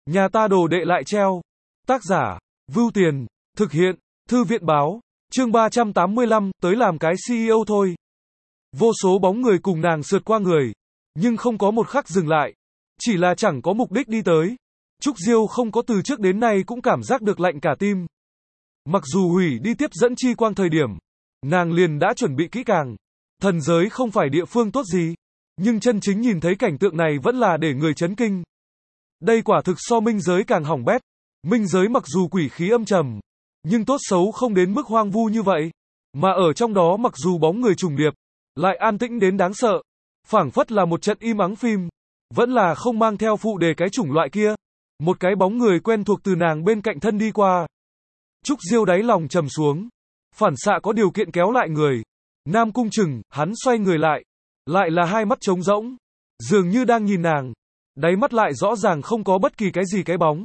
Nhà ta đồ đệ lại treo. Tác giả, Vưu Tiền, thực hiện, Thư viện báo, chương 385, tới làm cái CEO thôi. Vô số bóng người cùng nàng sượt qua người, nhưng không có một khắc dừng lại, chỉ là chẳng có mục đích đi tới. Trúc Diêu không có từ trước đến nay cũng cảm giác được lạnh cả tim. Mặc dù hủy đi tiếp dẫn chi quang thời điểm, nàng liền đã chuẩn bị kỹ càng. Thần giới không phải địa phương tốt gì, nhưng chân chính nhìn thấy cảnh tượng này vẫn là để người chấn kinh. Đây quả thực so minh giới càng hỏng bét. Minh giới mặc dù quỷ khí âm trầm, nhưng tốt xấu không đến mức hoang vu như vậy. Mà ở trong đó mặc dù bóng người trùng điệp, lại an tĩnh đến đáng sợ. Phảng phất là một trận im ắng phim. Vẫn là không mang theo phụ đề cái chủng loại kia. Một cái bóng người quen thuộc từ nàng bên cạnh thân đi qua. Trúc Diêu đáy lòng trầm xuống. Phản xạ có điều kiện kéo lại người. Nam Cung Trừng, hắn xoay người lại. Lại là hai mắt trống rỗng. Dường như đang nhìn nàng. Đáy mắt lại rõ ràng không có bất kỳ cái gì cái bóng.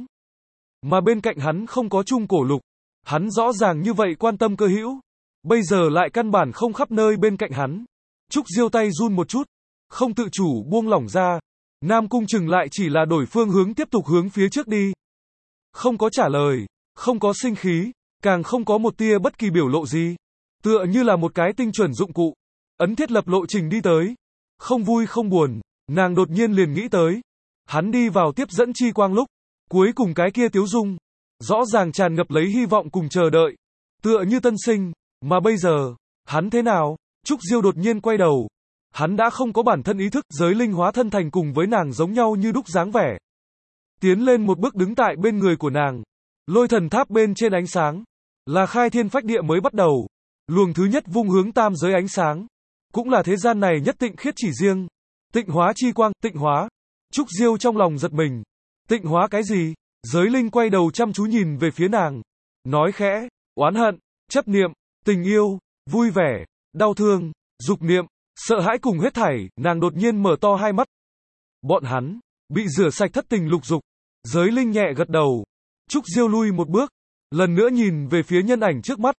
Mà bên cạnh hắn không có Trung Cổ Lục. Hắn rõ ràng như vậy quan tâm cơ hữu. Bây giờ lại căn bản không khắp nơi bên cạnh hắn. Trúc Diêu tay run một chút. Không tự chủ buông lỏng ra. Nam Cung Trừng lại chỉ là đổi phương hướng tiếp tục hướng phía trước đi. Không có trả lời. Không có sinh khí. Càng không có một tia bất kỳ biểu lộ gì. Tựa như là một cái tinh chuẩn dụng cụ. Ấn thiết lập lộ trình đi tới. Không vui không buồn. Nàng đột nhiên liền nghĩ tới. Hắn đi vào tiếp dẫn chi quang lúc. Cuối cùng cái kia tiếu dung. Rõ ràng tràn ngập lấy hy vọng cùng chờ đợi. Tựa như tân sinh. Mà bây giờ, hắn thế nào? Trúc Diêu đột nhiên quay đầu. Hắn đã không có bản thân ý thức, giới linh hóa thân thành cùng với nàng giống nhau như đúc dáng vẻ. Tiến lên một bước đứng tại bên người của nàng. Lôi thần tháp bên trên ánh sáng. Là khai thiên phách địa mới bắt đầu. Luồng thứ nhất vung hướng tam giới ánh sáng. Cũng là thế gian này nhất tịnh khiết chỉ riêng. Tịnh hóa chi quang, tịnh hóa. Trúc Diêu trong lòng giật mình. Tịnh hóa cái gì? Giới linh quay đầu chăm chú nhìn về phía nàng. Nói khẽ, oán hận, chấp niệm, tình yêu, vui vẻ, đau thương, dục niệm, sợ hãi cùng hết thảy, nàng đột nhiên mở to hai mắt. Bọn hắn, bị rửa sạch thất tình lục dục. Giới linh nhẹ gật đầu. Trúc Diêu lui một bước. Lần nữa nhìn về phía nhân ảnh trước mắt.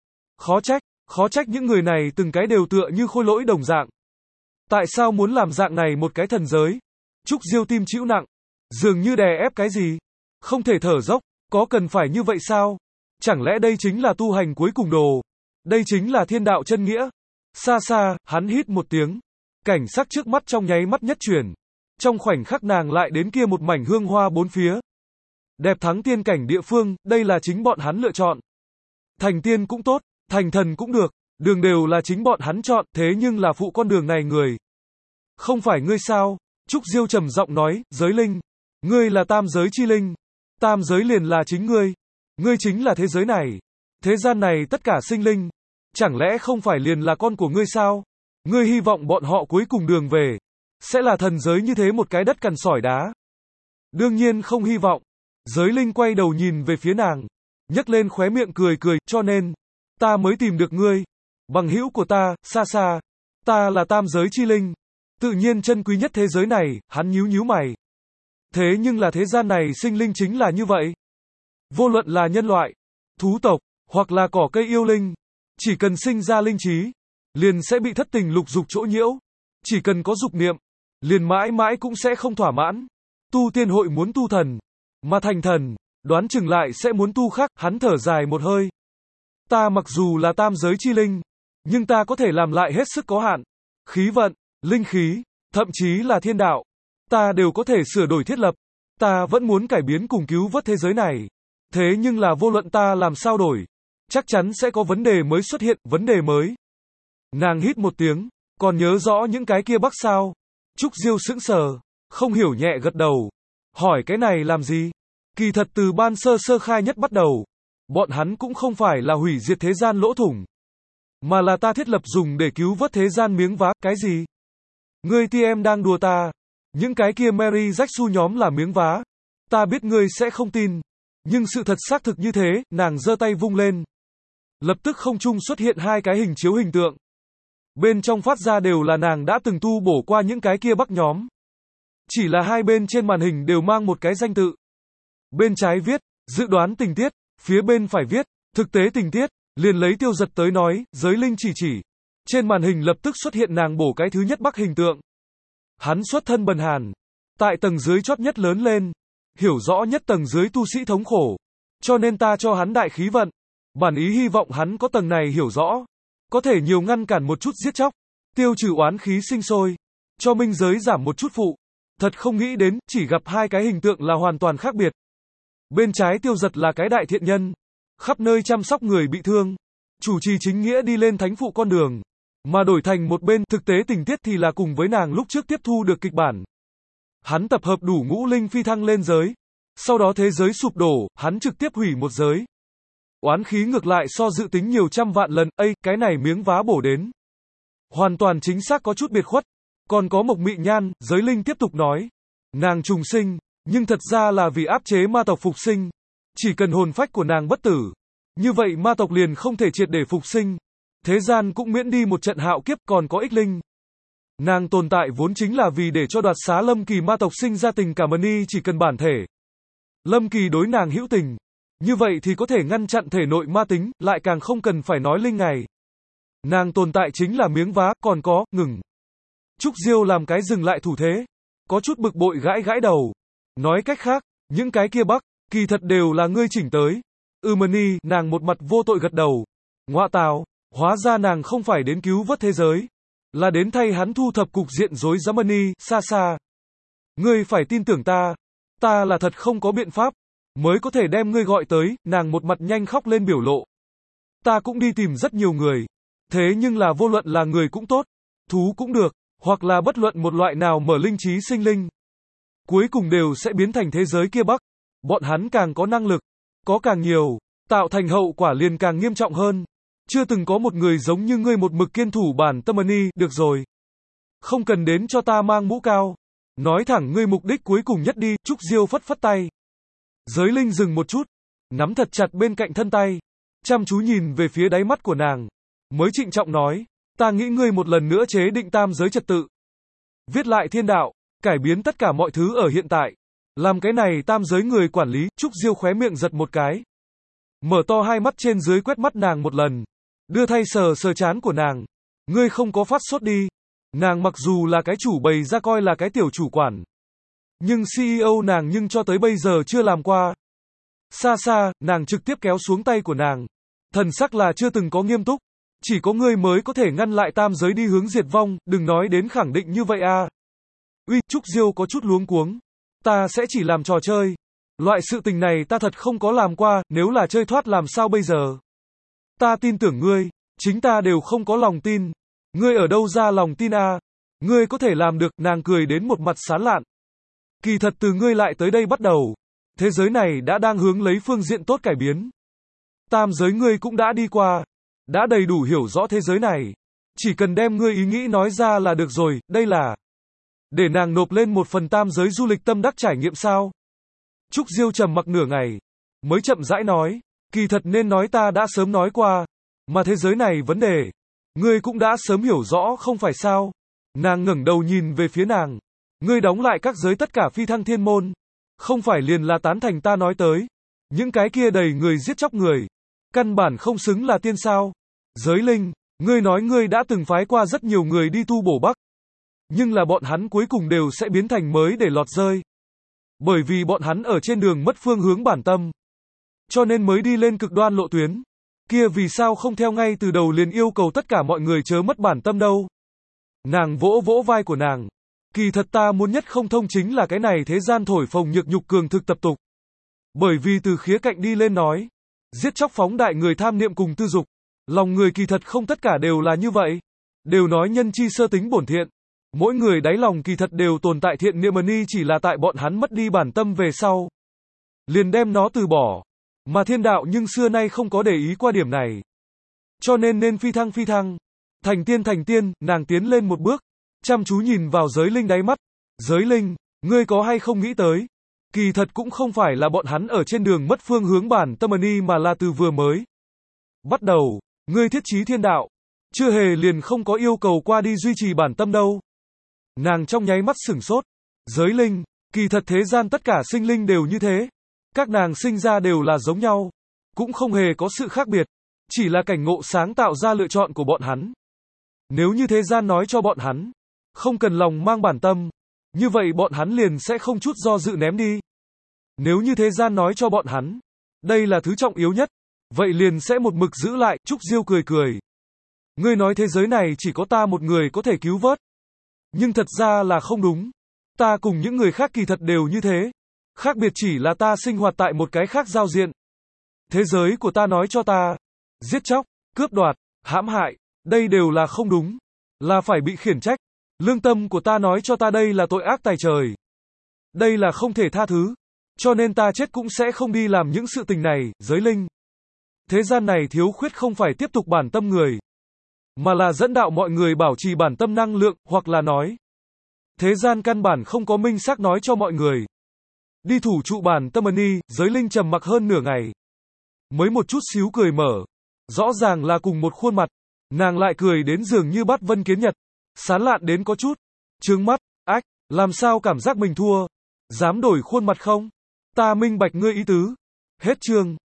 Khó trách những người này từng cái đều tựa như khôi lỗi đồng dạng. Tại sao muốn làm dạng này một cái thần giới? Trúc Diêu tim chịu nặng. Dường như đè ép cái gì? Không thể thở dốc, có cần phải như vậy sao? Chẳng lẽ đây chính là tu hành cuối cùng đồ? Đây chính là thiên đạo chân nghĩa? Xa xa, hắn hít một tiếng. Cảnh sắc trước mắt trong nháy mắt nhất chuyển. Trong khoảnh khắc nàng lại đến kia một mảnh hương hoa bốn phía. Đẹp thắng tiên cảnh địa phương, đây là chính bọn hắn lựa chọn. Thành tiên cũng tốt, thành thần cũng được, đường đều là chính bọn hắn chọn, thế nhưng là phụ con đường này người. Không phải ngươi sao? Trúc Diêu trầm giọng nói, giới linh. Ngươi là tam giới chi linh. Tam giới liền là chính ngươi. Ngươi chính là thế giới này. Thế gian này tất cả sinh linh. Chẳng lẽ không phải liền là con của ngươi sao? Ngươi hy vọng bọn họ cuối cùng đường về. Sẽ là thần giới như thế một cái đất cằn sỏi đá. Đương nhiên không hy vọng. Giới linh quay đầu nhìn về phía nàng. Nhấc lên khóe miệng cười cười, cho nên. Ta mới tìm được ngươi. Bằng hữu của ta, xa xa. Ta là tam giới chi linh. Tự nhiên chân quý nhất thế giới này, hắn nhíu nhíu mày. Thế nhưng là thế gian này sinh linh chính là như vậy. Vô luận là nhân loại, thú tộc, hoặc là cỏ cây yêu linh. Chỉ cần sinh ra linh trí, liền sẽ bị thất tình lục dục chỗ nhiễu. Chỉ cần có dục niệm, liền mãi mãi cũng sẽ không thỏa mãn. Tu tiên hội muốn tu thần, mà thành thần, đoán chừng lại sẽ muốn tu khác. Hắn thở dài một hơi. Ta mặc dù là tam giới chi linh, nhưng ta có thể làm lại hết sức có hạn. Khí vận, linh khí, thậm chí là thiên đạo. Ta đều có thể sửa đổi thiết lập. Ta vẫn muốn cải biến cùng cứu vớt thế giới này. Thế nhưng là vô luận ta làm sao đổi, chắc chắn sẽ có vấn đề mới xuất hiện, vấn đề mới. Nàng hít một tiếng, còn nhớ rõ những cái kia bắc sao? Trúc Diêu sững sờ, không hiểu nhẹ gật đầu. Hỏi cái này làm gì? Kỳ thật từ ban sơ khai nhất bắt đầu, bọn hắn cũng không phải là hủy diệt thế gian lỗ thủng, mà là ta thiết lập dùng để cứu vớt thế gian miếng vá. Cái gì? Ngươi TM đang đùa ta? Những cái kia Mary Jacksu nhóm là miếng vá. Ta biết ngươi sẽ không tin. Nhưng sự thật xác thực như thế, nàng giơ tay vung lên. Lập tức không trung xuất hiện hai cái hình chiếu hình tượng. Bên trong phát ra đều là nàng đã từng tu bổ qua những cái kia bắc nhóm. Chỉ là hai bên trên màn hình đều mang một cái danh tự. Bên trái viết, dự đoán tình tiết, phía bên phải viết, thực tế tình tiết, liền lấy Tiêu Giật tới nói, giới linh chỉ. Trên màn hình lập tức xuất hiện nàng bổ cái thứ nhất bắc hình tượng. Hắn xuất thân bần hàn, tại tầng dưới chót nhất lớn lên. hiểu rõ nhất tầng dưới tu sĩ thống khổ. Cho nên ta cho hắn đại khí vận. Bản ý hy vọng hắn có tầng này hiểu rõ. Có thể nhiều ngăn cản một chút giết chóc. Tiêu trừ oán khí sinh sôi. Cho minh giới giảm một chút phụ. Thật không nghĩ đến, chỉ gặp hai cái hình tượng là hoàn toàn khác biệt. Bên trái Tiêu Giật là cái đại thiện nhân. Khắp nơi chăm sóc người bị thương. Chủ trì chính nghĩa đi lên thánh phụ con đường. Mà đổi thành một bên, thực tế tình tiết thì là cùng với nàng lúc trước tiếp thu được kịch bản. Hắn tập hợp đủ ngũ linh phi thăng lên giới. Sau đó thế giới sụp đổ, hắn trực tiếp hủy một giới. Oán khí ngược lại so dự tính nhiều trăm vạn lần, cái này miếng vá bổ đến. Hoàn toàn chính xác có chút biệt khuất. Còn có Mộc Mị Nhan, giới linh tiếp tục nói. Nàng trùng sinh, nhưng thật ra là vì áp chế ma tộc phục sinh. Chỉ cần hồn phách của nàng bất tử. Như vậy ma tộc liền không thể triệt để phục sinh. Thế gian cũng miễn đi một trận hạo kiếp, còn có ích linh. Nàng tồn tại vốn chính là vì để cho đoạt xá Lâm Kỳ ma tộc sinh ra tình cảm ân, chỉ cần bản thể Lâm Kỳ đối nàng hữu tình. Như vậy thì có thể ngăn chặn thể nội ma tính, lại càng không cần phải nói linh ngày. Nàng tồn tại chính là miếng vá, còn có, ngừng. Trúc Diêu làm cái dừng lại thủ thế. Có chút bực bội gãi gãi đầu. Nói cách khác, những cái kia bắc, kỳ thật đều là ngươi chỉnh tới. Mani, nàng một mặt vô tội gật đầu. Ngoạ tào, hóa ra nàng không phải đến cứu vớt thế giới. Là đến thay hắn thu thập cục diện rối rắm Mani, xa xa. Ngươi phải tin tưởng ta. Ta là thật không có biện pháp. Mới có thể đem ngươi gọi tới, nàng một mặt nhanh khóc lên biểu lộ. Ta cũng đi tìm rất nhiều người. Thế nhưng là vô luận là người cũng tốt, thú cũng được, hoặc là bất luận một loại nào mở linh trí sinh linh. Cuối cùng đều sẽ biến thành thế giới kia bắc. Bọn hắn càng có năng lực, có càng nhiều, tạo thành hậu quả liền càng nghiêm trọng hơn. Chưa từng có một người giống như ngươi một mực kiên thủ bản tâm Ân, được rồi. Không cần đến cho ta mang mũ cao. Nói thẳng ngươi mục đích cuối cùng nhất đi, Trúc Diêu phất phất tay. Giới linh dừng một chút, nắm thật chặt bên cạnh thân tay, chăm chú nhìn về phía đáy mắt của nàng, mới trịnh trọng nói, ta nghĩ ngươi một lần nữa chế định tam giới trật tự. Viết lại thiên đạo, cải biến tất cả mọi thứ ở hiện tại. Làm cái này tam giới người quản lý, Trúc Diêu khóe miệng giật một cái. Mở to hai mắt trên dưới quét mắt nàng một lần, đưa thay sờ sờ trán của nàng. Ngươi không có phát sốt đi. Nàng mặc dù là cái chủ bày ra coi là cái tiểu chủ quản. Nhưng CEO nàng nhưng cho tới bây giờ chưa làm qua. Xa xa, nàng trực tiếp kéo xuống tay của nàng. Thần sắc là chưa từng có nghiêm túc. Chỉ có ngươi mới có thể ngăn lại tam giới đi hướng diệt vong, đừng nói đến khẳng định như vậy à. Uy, Trúc Diêu có chút luống cuống. Ta sẽ chỉ làm trò chơi. Loại sự tình này ta thật không có làm qua, nếu là chơi thoát làm sao bây giờ? Ta tin tưởng ngươi, chính ta đều không có lòng tin. Ngươi ở đâu ra lòng tin à? Ngươi có thể làm được, nàng cười đến một mặt sán lạn. Kỳ thật từ ngươi lại tới đây bắt đầu, thế giới này đã đang hướng lấy phương diện tốt cải biến. Tam giới ngươi cũng đã đi qua, đã đầy đủ hiểu rõ thế giới này. Chỉ cần đem ngươi ý nghĩ nói ra là được rồi, đây là để nàng nộp lên một phần tam giới du lịch tâm đắc trải nghiệm sao? Trúc Diêu trầm mặc nửa ngày, mới chậm rãi nói, kỳ thật nên nói ta đã sớm nói qua, mà thế giới này vấn đề, ngươi cũng đã sớm hiểu rõ không phải sao? Nàng ngẩng đầu nhìn về phía nàng. Ngươi đóng lại các giới tất cả phi thăng thiên môn. Không phải liền là tán thành ta nói tới. Những cái kia đầy người giết chóc người. Căn bản không xứng là tiên sao. Giới linh, ngươi nói ngươi đã từng phái qua rất nhiều người đi tu bổ bắc. Nhưng là bọn hắn cuối cùng đều sẽ biến thành mới để lọt rơi. Bởi vì bọn hắn ở trên đường mất phương hướng bản tâm. Cho nên mới đi lên cực đoan lộ tuyến. Kia vì sao không theo ngay từ đầu liền yêu cầu tất cả mọi người chớ mất bản tâm đâu. Nàng vỗ vỗ vai của nàng. Kỳ thật ta muốn nhất không thông chính là cái này thế gian thổi phồng nhược nhục cường thực tập tục. Bởi vì từ khía cạnh đi lên nói, giết chóc phóng đại người tham niệm cùng tư dục. Lòng người kỳ thật không tất cả đều là như vậy. Đều nói nhân chi sơ tính bổn thiện. Mỗi người đáy lòng kỳ thật đều tồn tại thiện niệm ân, chỉ là tại bọn hắn mất đi bản tâm về sau. Liền đem nó từ bỏ. Mà thiên đạo nhưng xưa nay không có để ý qua điểm này. Cho nên phi thăng. Thành tiên, nàng tiến lên một bước. Chăm chú nhìn vào giới linh đáy mắt. Giới linh, ngươi có hay không nghĩ tới? Kỳ thật cũng không phải là bọn hắn ở trên đường mất phương hướng bản tâm ân, mà là từ vừa mới bắt đầu, ngươi thiết chí thiên đạo. Chưa hề liền không có yêu cầu qua đi duy trì bản tâm đâu. Nàng trong nháy mắt sửng sốt. Giới linh, kỳ thật thế gian tất cả sinh linh đều như thế. Các nàng sinh ra đều là giống nhau. Cũng không hề có sự khác biệt. Chỉ là cảnh ngộ sáng tạo ra lựa chọn của bọn hắn. Nếu như thế gian nói cho bọn hắn, không cần lòng mang bản tâm, như vậy bọn hắn liền sẽ không chút do dự ném đi. Nếu như thế gian nói cho bọn hắn, đây là thứ trọng yếu nhất, vậy liền sẽ một mực giữ lại. Trúc Diêu cười cười. Ngươi nói thế giới này chỉ có ta một người có thể cứu vớt. Nhưng thật ra là không đúng. Ta cùng những người khác kỳ thật đều như thế. Khác biệt chỉ là ta sinh hoạt tại một cái khác giao diện. Thế giới của ta nói cho ta, giết chóc, cướp đoạt, hãm hại, đây đều là không đúng. Là phải bị khiển trách. Lương tâm của ta nói cho ta đây là tội ác tày trời. Đây là không thể tha thứ. Cho nên ta chết cũng sẽ không đi làm những sự tình này. Giới linh. Thế gian này thiếu khuyết không phải tiếp tục bản tâm người, mà là dẫn đạo mọi người bảo trì bản tâm năng lượng, hoặc là nói, thế gian căn bản không có minh xác nói cho mọi người đi thủ trụ bản tâm ni. Giới linh trầm mặc hơn nửa ngày, mới một chút xíu cười mở. Rõ ràng là cùng một khuôn mặt, nàng lại cười đến dường như bắt Vân Kiến Nhật, sán lạn đến có chút trướng mắt. Ách, làm sao cảm giác mình thua? Dám đổi khuôn mặt không? Ta minh bạch ngươi ý tứ. Hết chương.